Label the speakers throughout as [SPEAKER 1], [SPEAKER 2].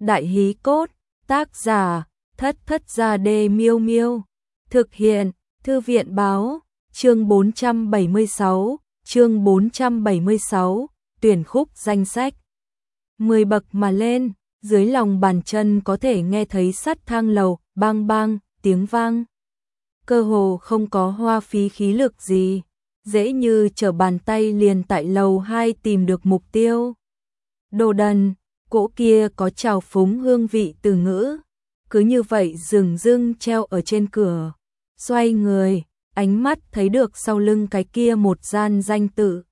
[SPEAKER 1] Đại hí cốt, tác giả, Thất Thất Gia Đê Miêu Miêu. Thực hiện, Thư viện báo, chương 476, tuyển khúc danh sách. 10 bậc mà lên, dưới lòng bàn chân có thể nghe thấy sắt thang lầu, bang bang, tiếng vang. Cơ hồ không có hoa phí khí lực gì, dễ như trở bàn tay liền tại lầu 2 tìm được mục tiêu. Đồ đần, cỗ kia có trào phúng hương vị từ ngữ, cứ như vậy dừng dưng treo ở trên cửa. Xoay người, ánh mắt thấy được sau lưng cái kia một gian danh tự.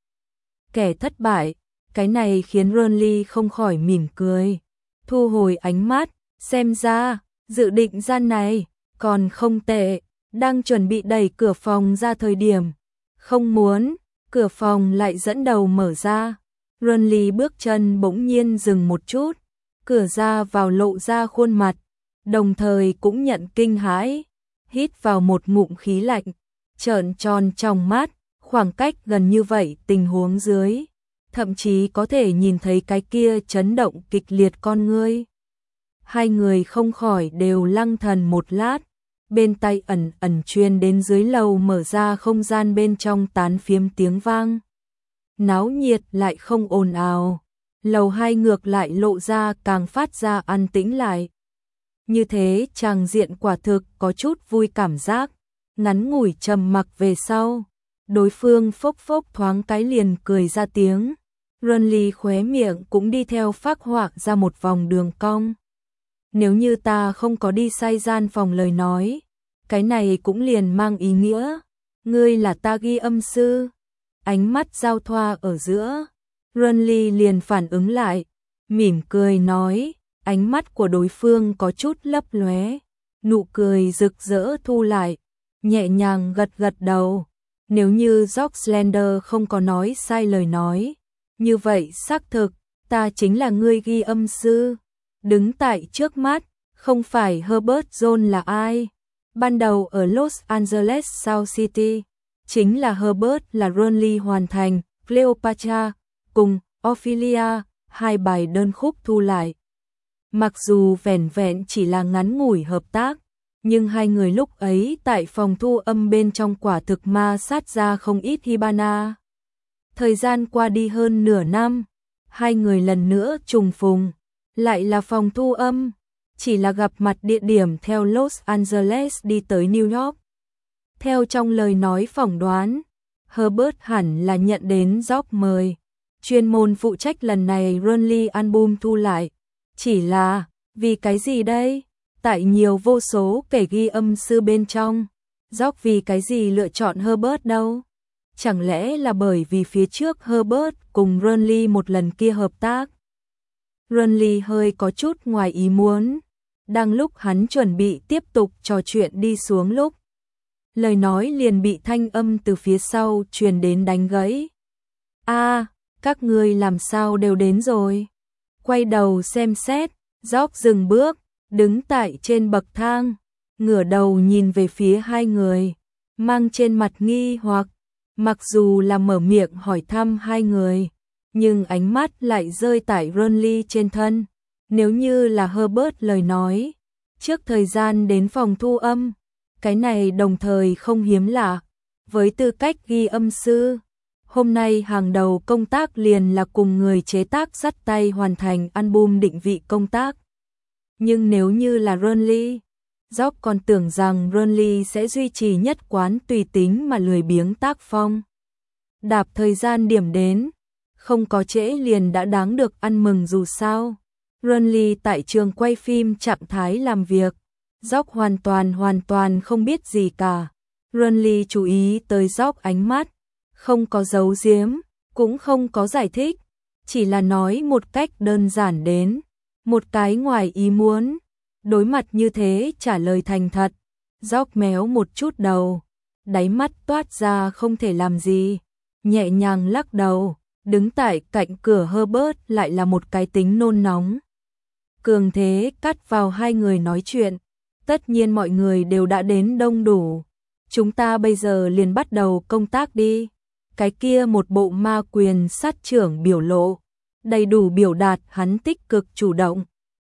[SPEAKER 1] Kẻ thất bại, cái này khiến Ronly không khỏi mỉm cười. Thu hồi ánh mắt, xem ra, dự định gian này, còn không tệ, đang chuẩn bị đẩy cửa phòng ra thời điểm. Không muốn, cửa phòng lại dẫn đầu mở ra. Ronly bước chân bỗng nhiên dừng một chút, cửa ra vào lộ ra khuôn mặt, đồng thời cũng nhận kinh hãi, hít vào một ngụm khí lạnh, trợn tròn trong mắt, khoảng cách gần như vậy tình huống dưới, thậm chí có thể nhìn thấy cái kia chấn động kịch liệt con ngươi. Hai người không khỏi đều lăng thần một lát, bên tai ẩn ẩn truyền đến dưới lầu mở ra không gian bên trong tán phiếm tiếng vang. Náo nhiệt lại không ồn ào, lầu 2 ngược lại lộ ra càng phát ra an tĩnh lại. Như thế tràng diện quả thực có chút vui cảm giác, ngắn ngủi trầm mặc về sau, đối phương phốc phốc thoáng cái liền cười ra tiếng. Ronly khóe miệng cũng đi theo phác họa ra một vòng đường cong. Nếu như ta không có đi sai gian phòng lời nói, cái này cũng liền mang ý nghĩa, ngươi là ta ghi âm sư. Ánh mắt giao thoa ở giữa, Ronly liền phản ứng lại, mỉm cười nói, ánh mắt của đối phương có chút lấp lóe, nụ cười rực rỡ thu lại, nhẹ nhàng gật gật đầu. Nếu như George Slender không có nói sai lời nói, như vậy xác thực, ta chính là người ghi âm sư. Đứng tại trước mắt, không phải Herbert John là ai? Ban đầu ở Los Angeles South City, chính là Herbert là Ronly hoàn thành Cleopatra cùng Ophelia, hai bài đơn khúc thu lại. Mặc dù vẻn vẹn chỉ là ngắn ngủi hợp tác, nhưng hai người lúc ấy tại phòng thu âm bên trong quả thực ma sát ra không ít Hibana. Thời gian qua đi hơn nửa năm, hai người lần nữa trùng phùng, lại là phòng thu âm, chỉ là gặp mặt địa điểm theo Los Angeles đi tới New York. Theo trong lời nói phỏng đoán, Herbert hẳn là nhận đến George mời, chuyên môn phụ trách lần này Ronly album thu lại. Chỉ là, vì cái gì đây? Tại nhiều vô số kẻ ghi âm sư bên trong, George vì cái gì lựa chọn Herbert đâu? Chẳng lẽ là bởi vì phía trước Herbert cùng Ronly một lần kia hợp tác? Ronly hơi có chút ngoài ý muốn, đang lúc hắn chuẩn bị tiếp tục trò chuyện đi xuống lúc, lời nói liền bị thanh âm từ phía sau truyền đến đánh gãy. Các ngươi làm sao đều đến rồi? Quay đầu xem xét, George dừng bước, đứng tại trên bậc thang, ngửa đầu nhìn về phía hai người, mang trên mặt nghi hoặc, mặc dù là mở miệng hỏi thăm hai người, nhưng ánh mắt lại rơi tại Ronly trên thân. Nếu như là Herbert lời nói, trước thời gian đến phòng thu âm, cái này đồng thời không hiếm lạ, với tư cách ghi âm sư. Hôm nay hàng đầu công tác liền là cùng người chế tác dắt tay hoàn thành album định vị công tác. Nhưng nếu như là Ronly, George còn tưởng rằng Ronly sẽ duy trì nhất quán tùy tính mà lười biếng tác phong. Đạp thời gian điểm đến, không có trễ liền đã đáng được ăn mừng dù sao. Ronly tại trường quay phim trạng thái làm việc, George hoàn toàn không biết gì cả. Ronly chú ý tới George ánh mắt, không có giấu giếm, cũng không có giải thích, chỉ là nói một cách đơn giản đến, một cái ngoài ý muốn. Đối mặt như thế trả lời thành thật, George méo một chút đầu, đáy mắt toát ra không thể làm gì, nhẹ nhàng lắc đầu, đứng tại cạnh cửa Herbert lại là một cái tính nôn nóng. Cường thế cắt vào hai người nói chuyện, tất nhiên mọi người đều đã đến đông đủ, chúng ta bây giờ liền bắt đầu công tác đi. Cái kia một bộ ma quyền sát trưởng biểu lộ, đầy đủ biểu đạt hắn tích cực chủ động,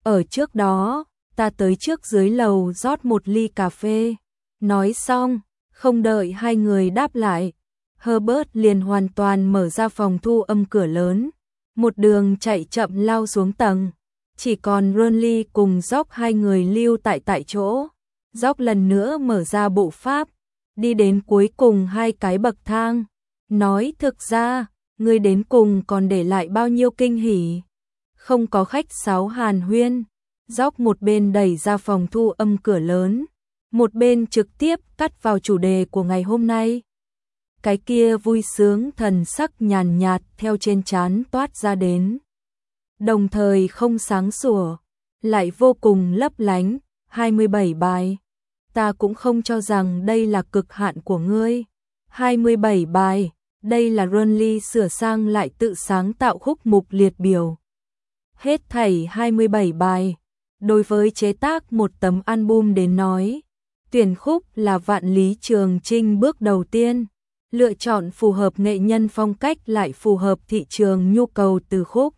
[SPEAKER 1] Ở trước đó, ta tới trước dưới lầu rót một ly cà phê. Nói xong, không đợi hai người đáp lại, Herbert liền hoàn toàn mở ra phòng thu âm cửa lớn, một đường chạy chậm lao xuống tầng. Chỉ còn Ronly cùng Jock hai người lưu tại chỗ. Jock lần nữa mở ra bộ pháp, đi đến cuối cùng hai cái bậc thang. Nói thực ra, ngươi đến cùng còn để lại bao nhiêu kinh hỉ. Không có khách sáo hàn huyên. Jock một bên đẩy ra phòng thu âm cửa lớn, một bên trực tiếp cắt vào chủ đề của ngày hôm nay. Cái kia vui sướng thần sắc nhàn nhạt theo trên trán toát ra đến. Đồng thời không sáng sủa, lại vô cùng lấp lánh, 27 bài. Ta cũng không cho rằng đây là cực hạn của ngươi. 27 bài, đây là Ronly sửa sang lại tự sáng tạo khúc mục liệt biểu. Hết thảy 27 bài. Đối với chế tác một tấm album đến nói, tuyển khúc là Vạn Lý Trường Chinh bước đầu tiên. Lựa chọn phù hợp nghệ nhân phong cách lại phù hợp thị trường nhu cầu từ khúc.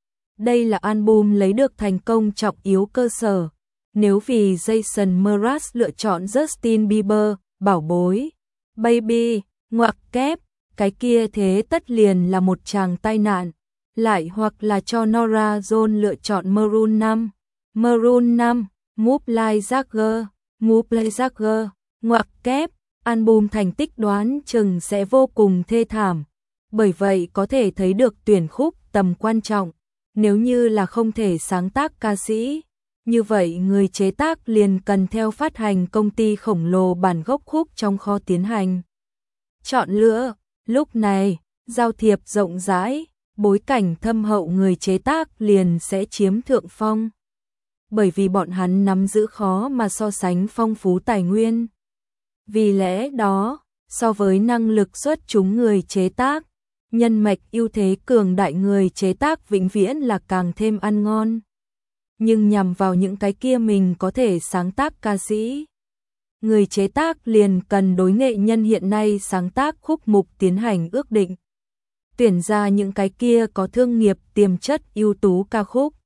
[SPEAKER 1] Đây là album lấy được thành công trọng yếu cơ sở. Nếu vì Jason Mraz lựa chọn Justin Bieber, bảo bối, baby, ngoặc kép, cái kia thế tất liền là một tràng tai nạn. Lại hoặc là cho Norah Jones lựa chọn Maroon 5. Maroon 5, Move Like Jagger, Move Like Jagger, ngoặc kép, album thành tích đoán chừng sẽ vô cùng thê thảm. Bởi vậy có thể thấy được tuyển khúc tầm quan trọng. Nếu như là không thể sáng tác ca sĩ, như vậy người chế tác liền cần theo phát hành công ty khổng lồ bản gốc khúc trong kho tiến hành chọn lựa. Lúc này, giao thiệp rộng rãi, bối cảnh thâm hậu người chế tác liền sẽ chiếm thượng phong. Bởi vì bọn hắn nắm giữ khó mà so sánh phong phú tài nguyên. Vì lẽ đó, so với năng lực xuất chúng người chế tác, nhân mạch ưu thế cường đại người chế tác vĩnh viễn là càng thêm ăn ngon. Nhưng nhằm vào những cái kia mình có thể sáng tác ca sĩ, người chế tác liền cần đối nghệ nhân hiện nay sáng tác khúc mục tiến hành ước định. Tuyển ra những cái kia có thương nghiệp tiềm chất ưu tú ca khúc.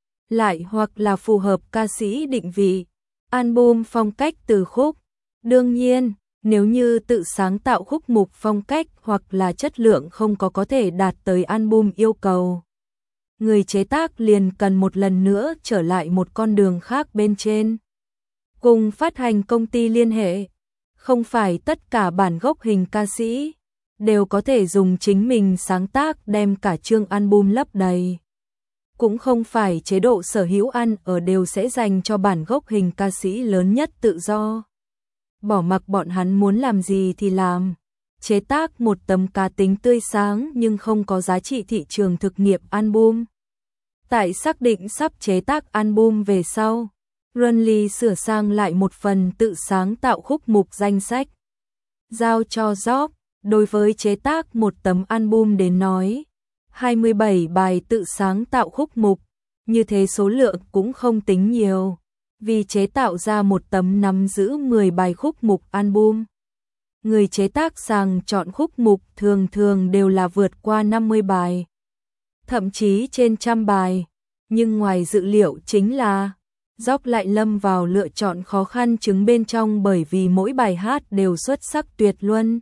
[SPEAKER 1] Lại hoặc là phù hợp ca sĩ định vị, album phong cách từ khúc. Đương nhiên, nếu như tự sáng tạo khúc mục phong cách hoặc là chất lượng không có thể đạt tới album yêu cầu, người chế tác liền cần một lần nữa trở lại một con đường khác bên trên. Cùng phát hành công ty liên hệ, không phải tất cả bản gốc hình ca sĩ đều có thể dùng chính mình sáng tác đem cả chương album lấp đầy. Cũng không phải chế độ sở hữu ăn ở đều sẽ dành cho bản gốc hình ca sĩ lớn nhất tự do. Bỏ mặc bọn hắn muốn làm gì thì làm. Chế tác một tấm cá tính tươi sáng nhưng không có giá trị thị trường thực nghiệm album. Tại xác định sắp chế tác album về sau, Ronly sửa sang lại một phần tự sáng tạo khúc mục danh sách. Giao cho Jock, đối với chế tác một tấm album đến nói, 27 bài tự sáng tạo khúc mục, như thế số lượng cũng không tính nhiều. Vì chế tạo ra một tấm nắm giữ 10 bài khúc mục album, người chế tác sàng chọn khúc mục thường thường đều là vượt qua 50 bài, thậm chí trên 100 bài. Nhưng ngoài dự liệu chính là Jock lại lâm vào lựa chọn khó khăn chứng bên trong, bởi vì mỗi bài hát đều xuất sắc tuyệt luân.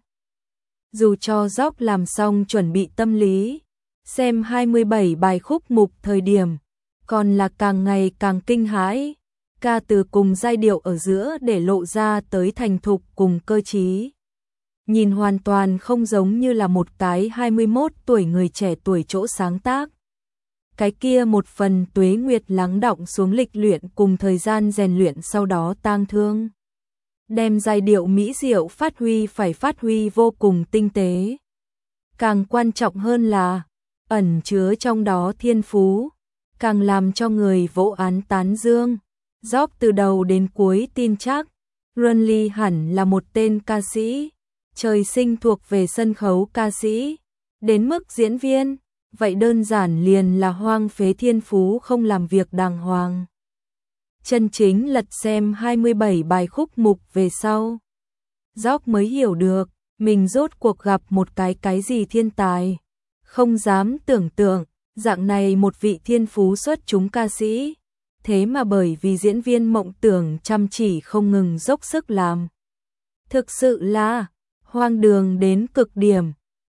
[SPEAKER 1] Dù cho Jock làm xong chuẩn bị tâm lý, xem 27 bài khúc mục thời điểm, còn là càng ngày càng kinh hãi. Ca từ cùng giai điệu ở giữa để lộ ra tới thành thục cùng cơ trí. Nhìn hoàn toàn không giống như là một cái 21 tuổi người trẻ tuổi chỗ sáng tác. Cái kia một phần tuế nguyệt lắng đọng xuống lịch luyện cùng thời gian rèn luyện sau đó tang thương. Đem giai điệu mỹ diệu phát huy vô cùng tinh tế. Càng quan trọng hơn là, ẩn chứa trong đó thiên phú, càng làm cho người vỗ án tán dương. Jock từ đầu đến cuối tin chắc, Ronly hẳn là một tên ca sĩ, trời sinh thuộc về sân khấu ca sĩ, đến mức diễn viên, vậy đơn giản liền là hoang phế thiên phú không làm việc đàng hoàng. Chân chính lật xem 27 bài khúc mục về sau, Jock mới hiểu được, mình rốt cuộc gặp một cái gì thiên tài. Không dám tưởng tượng, dạng này một vị thiên phú xuất chúng ca sĩ, thế mà bởi vì diễn viên mộng tưởng chăm chỉ không ngừng dốc sức làm. Thực sự là hoang đường đến cực điểm.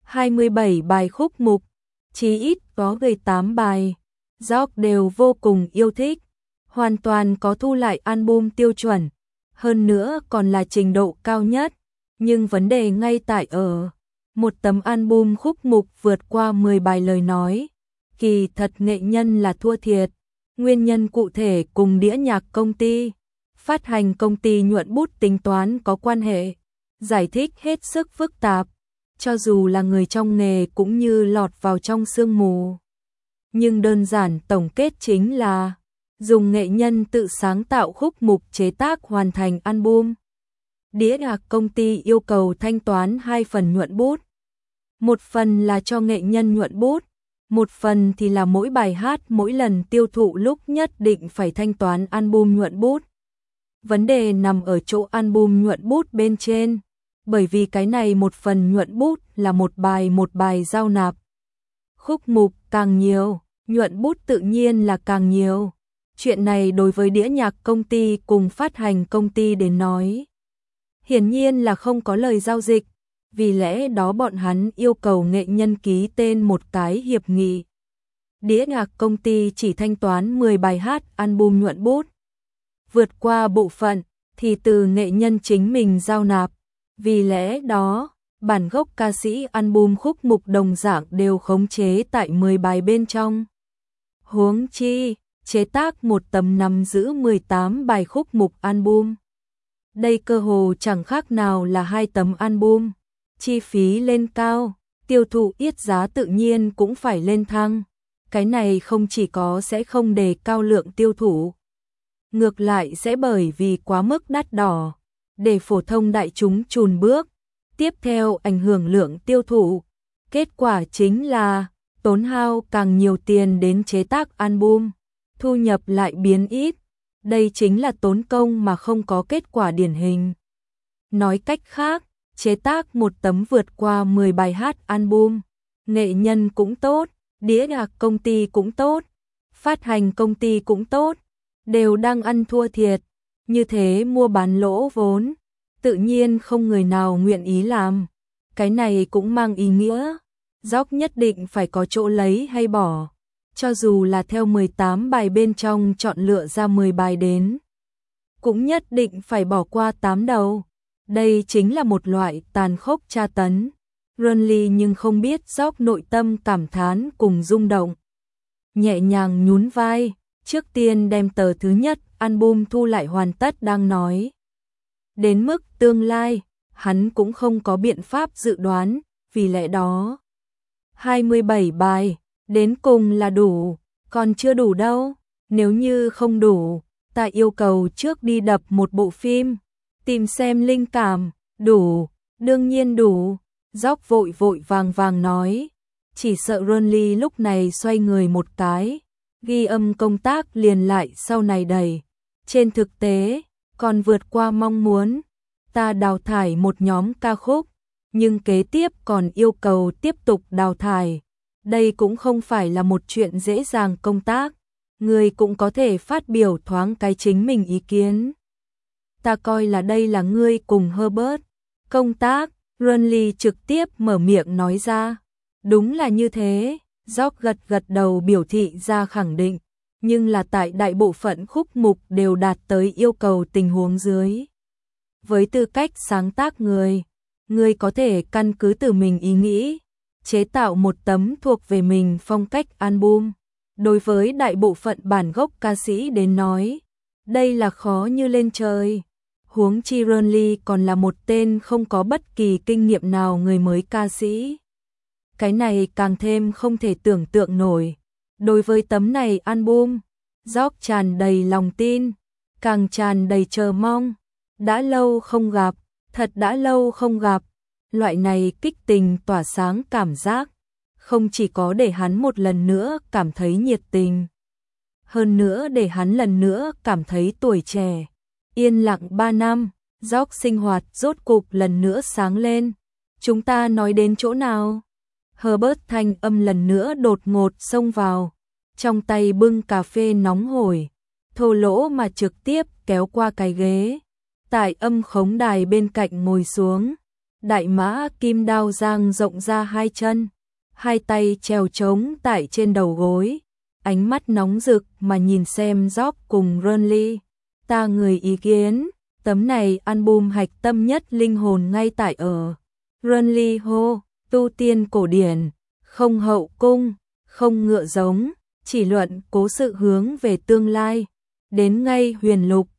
[SPEAKER 1] 27 bài khúc mục, chí ít có 18 bài, Rock đều vô cùng yêu thích, hoàn toàn có thu lại album tiêu chuẩn, hơn nữa còn là trình độ cao nhất, nhưng vấn đề ngay tại ở một tấm album khúc mục vượt qua 10 bài lời nói, kỳ thật nghệ nhân là thua thiệt, nguyên nhân cụ thể cùng đĩa nhạc công ty, phát hành công ty nhuận bút tính toán có quan hệ, giải thích hết sức phức tạp, cho dù là người trong nghề cũng như lọt vào trong sương mù. Nhưng đơn giản tổng kết chính là dùng nghệ nhân tự sáng tạo khúc mục chế tác hoàn thành album. Đĩa nhạc công ty yêu cầu thanh toán 2 phần nhuận bút. Một phần là cho nghệ nhân nhuận bút, một phần thì là mỗi bài hát mỗi lần tiêu thụ lúc nhất định phải thanh toán album nhuận bút. Vấn đề nằm ở chỗ album nhuận bút bên trên, bởi vì cái này một phần nhuận bút là một bài giao nạp. Khúc mục càng nhiều, nhuận bút tự nhiên là càng nhiều. Chuyện này đối với đĩa nhạc công ty cùng phát hành công ty đến nói, hiển nhiên là không có lời giao dịch, vì lẽ đó bọn hắn yêu cầu nghệ nhân ký tên một cái hiệp nghị. Đĩa nhạc công ty chỉ thanh toán 10 bài hát album nhuận bút. Vượt qua bộ phận thì từ nghệ nhân chính mình giao nạp, vì lẽ đó bản gốc ca sĩ album khúc mục đồng dạng đều khống chế tại 10 bài bên trong. Huống chi, chế tác một tấm nắm giữ 18 bài khúc mục album. Đây cơ hồ chẳng khác nào là 2 tấm album, chi phí lên cao, tiêu thụ yết giá tự nhiên cũng phải lên thăng. Cái này không chỉ có sẽ không đề cao lượng tiêu thụ, ngược lại sẽ bởi vì quá mức đắt đỏ, để phổ thông đại chúng chùn bước, tiếp theo ảnh hưởng lượng tiêu thụ. Kết quả chính là tốn hao càng nhiều tiền đến chế tác album, thu nhập lại biến ít. Đây chính là tốn công mà không có kết quả điển hình. Nói cách khác, chế tác một tấm vượt qua 10 bài hát album, nghệ nhân cũng tốt, đĩa nhạc công ty cũng tốt, phát hành công ty cũng tốt, đều đang ăn thua thiệt, như thế mua bán lỗ vốn, tự nhiên không người nào nguyện ý làm. Cái này cũng mang ý nghĩa, Rock nhất định phải có chỗ lấy hay bỏ, cho dù là theo 18 bài bên trong chọn lựa ra 10 bài đến, cũng nhất định phải bỏ qua 8 đầu. Đây chính là một loại tàn khốc tra tấn. Ronly nhưng không biết Rock nội tâm cảm thán cùng rung động. Nhẹ nhàng nhún vai, trước tiên đem tờ thứ nhất album thu lại hoàn tất đang nói. Đến mức tương lai, hắn cũng không có biện pháp dự đoán, vì lẽ đó 27 bài, đến cùng là đủ, còn chưa đủ đâu, nếu như không đủ, ta yêu cầu trước đi đập một bộ phim, tìm xem linh cảm, đủ, đương nhiên đủ. Rock vội vội vàng vàng nói, chỉ sợ Ronly lúc này xoay người một cái, ghi âm công tác liền lại sau này đẩy. Trên thực tế, còn vượt qua mong muốn, ta đào thải một nhóm ca khúc, nhưng kế tiếp còn yêu cầu tiếp tục đào thải. Đây cũng không phải là một chuyện dễ dàng công tác, người cũng có thể phát biểu thoáng cái chính mình ý kiến. Ta coi là đây là ngươi cùng Herbert công tác. Ronly trực tiếp mở miệng nói ra. Đúng là như thế, Rock gật gật đầu biểu thị ra khẳng định, nhưng là tại đại bộ phận khúc mục đều đạt tới yêu cầu tình huống dưới. Với tư cách sáng tác người có thể căn cứ từ mình ý nghĩ, chế tạo một tấm thuộc về mình phong cách album. Đối với đại bộ phận bản gốc ca sĩ đến nói, đây là khó như lên trời. Huống chi Ronly còn là một tên không có bất kỳ kinh nghiệm nào người mới ca sĩ. Cái này càng thêm không thể tưởng tượng nổi. Đối với tấm này album, Rock tràn đầy lòng tin, càng tràn đầy chờ mong. Đã lâu không gặp, thật đã lâu không gặp. Loại này kích tình tỏa sáng cảm giác, không chỉ có để hắn một lần nữa cảm thấy nhiệt tình, hơn nữa để hắn lần nữa cảm thấy tuổi trẻ. Yên lặng 3 năm, Rock sinh hoạt rốt cục lần nữa sáng lên. Chúng ta nói đến chỗ nào? Herbert thanh âm lần nữa đột ngột xông vào, trong tay bưng cà phê nóng hổi, thô lỗ mà trực tiếp kéo qua cái ghế. Tại âm khống đài bên cạnh ngồi xuống, đại mã kim đao dang rộng ra hai chân, hai tay treo trống tại trên đầu gối, ánh mắt nóng rực mà nhìn xem Job cùng Renly. Ta người ý kiến, tấm này album hạch tâm nhất linh hồn ngay tại ở. Renly hô, tu tiên cổ điển, không hậu cung, không ngựa giống, chỉ luận cố sự hướng về tương lai. Đến ngay huyền lục,